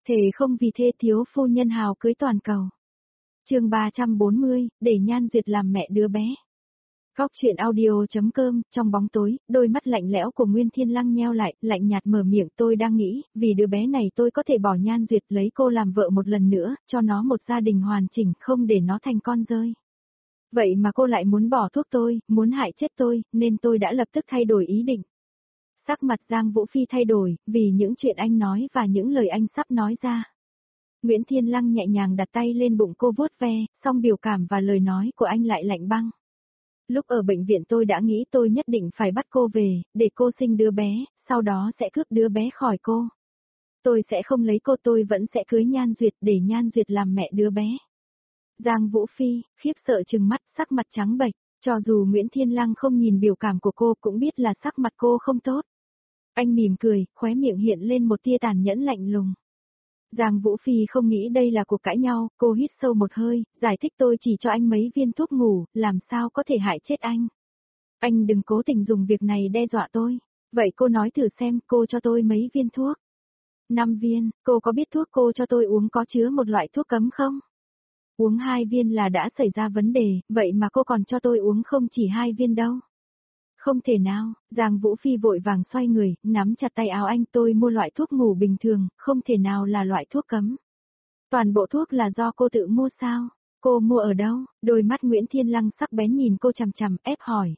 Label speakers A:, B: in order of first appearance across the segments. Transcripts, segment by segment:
A: Thề không vì thê thiếu phu nhân hào cưới toàn cầu. Chương 340, để Nhan Duyệt làm mẹ đứa bé. Góc truyện audio.com, trong bóng tối, đôi mắt lạnh lẽo của Nguyên Thiên Lăng nheo lại, lạnh nhạt mở miệng, tôi đang nghĩ, vì đứa bé này tôi có thể bỏ Nhan Duyệt lấy cô làm vợ một lần nữa, cho nó một gia đình hoàn chỉnh, không để nó thành con rơi. Vậy mà cô lại muốn bỏ thuốc tôi, muốn hại chết tôi, nên tôi đã lập tức thay đổi ý định. Sắc mặt Giang Vũ Phi thay đổi, vì những chuyện anh nói và những lời anh sắp nói ra. Nguyễn Thiên Lăng nhẹ nhàng đặt tay lên bụng cô vuốt ve, song biểu cảm và lời nói của anh lại lạnh băng. Lúc ở bệnh viện tôi đã nghĩ tôi nhất định phải bắt cô về, để cô sinh đứa bé, sau đó sẽ cướp đứa bé khỏi cô. Tôi sẽ không lấy cô, tôi vẫn sẽ cưới Nhan Duyệt để Nhan Duyệt làm mẹ đứa bé. Giang Vũ Phi, khiếp sợ trừng mắt, sắc mặt trắng bệch, cho dù Nguyễn Thiên Lăng không nhìn biểu cảm của cô cũng biết là sắc mặt cô không tốt. Anh mỉm cười, khóe miệng hiện lên một tia tàn nhẫn lạnh lùng. Giang Vũ Phi không nghĩ đây là cuộc cãi nhau, cô hít sâu một hơi, giải thích tôi chỉ cho anh mấy viên thuốc ngủ, làm sao có thể hại chết anh. Anh đừng cố tình dùng việc này đe dọa tôi. Vậy cô nói thử xem cô cho tôi mấy viên thuốc. 5 viên, cô có biết thuốc cô cho tôi uống có chứa một loại thuốc cấm không? Uống 2 viên là đã xảy ra vấn đề, vậy mà cô còn cho tôi uống không chỉ 2 viên đâu. Không thể nào, Giang Vũ Phi vội vàng xoay người, nắm chặt tay áo anh, tôi mua loại thuốc ngủ bình thường, không thể nào là loại thuốc cấm. Toàn bộ thuốc là do cô tự mua sao? Cô mua ở đâu? Đôi mắt Nguyễn Thiên Lăng sắc bén nhìn cô chằm chằm, ép hỏi.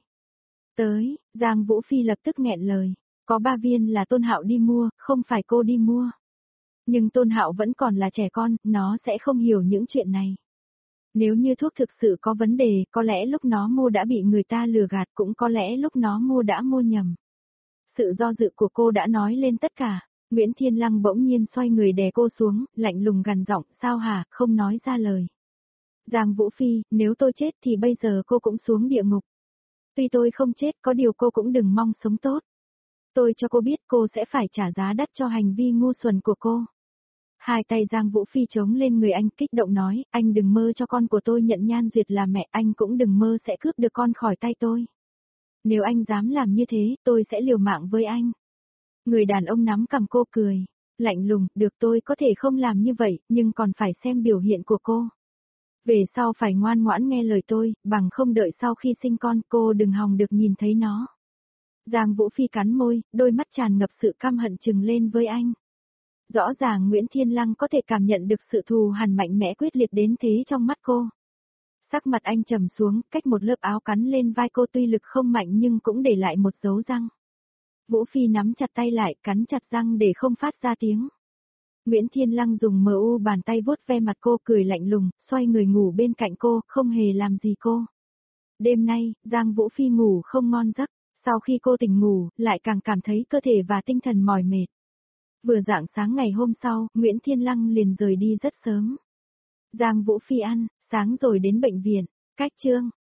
A: Giang Vũ Phi lập tức nghẹn lời. Có 3 viên là Tôn Hạo đi mua, không phải cô đi mua. Nhưng Tôn Hạo vẫn còn là trẻ con, nó sẽ không hiểu những chuyện này. Nếu như thuốc thực sự có vấn đề, có lẽ lúc nó mua đã bị người ta lừa gạt, cũng có lẽ lúc nó mua đã mua nhầm. Sự do dự của cô đã nói lên tất cả. Nguyễn Thiên Lăng bỗng nhiên xoay người đè cô xuống, lạnh lùng gằn giọng, sao hả, không nói ra lời. Giang Vũ Phi, nếu tôi chết thì bây giờ cô cũng xuống địa ngục. Tuy tôi không chết, có điều cô cũng đừng mong sống tốt. Tôi cho cô biết cô sẽ phải trả giá đắt cho hành vi ngu xuẩn của cô. Hai tay Giang Vũ Phi chống lên người anh, kích động nói, anh đừng mơ cho con của tôi nhận Nhan Duyệt là mẹ, anh cũng đừng mơ sẽ cướp được con khỏi tay tôi. Nếu anh dám làm như thế, tôi sẽ liều mạng với anh. Người đàn ông nắm cằm cô cười, lạnh lùng, được, tôi có thể không làm như vậy, nhưng còn phải xem biểu hiện của cô. Về sau phải ngoan ngoãn nghe lời tôi, bằng không đợi sau khi sinh con cô đừng hòng được nhìn thấy nó. Giang Vũ Phi cắn môi, đôi mắt tràn ngập sự căm hận trừng lên với anh. Rõ ràng Nguyễn Thiên Lăng có thể cảm nhận được sự thù hằn mạnh mẽ quyết liệt đến thế trong mắt cô. Sắc mặt anh trầm xuống, cách một lớp áo cắn lên vai cô, tuy lực không mạnh nhưng cũng để lại một dấu răng. Vũ Phi nắm chặt tay lại, cắn chặt răng để không phát ra tiếng. Nguyễn Thiên Lăng dùng bàn tay vuốt ve mặt cô, cười lạnh lùng, xoay người ngủ bên cạnh cô, không hề làm gì cô. Đêm nay, Giang Vũ Phi ngủ không ngon giấc, sau khi cô tỉnh ngủ, lại càng cảm thấy cơ thể và tinh thần mỏi mệt. Vừa rạng sáng ngày hôm sau, Nguyễn Thiên Lăng liền rời đi rất sớm. Giang Vũ Phi ăn sáng rồi đến bệnh viện. Cách chương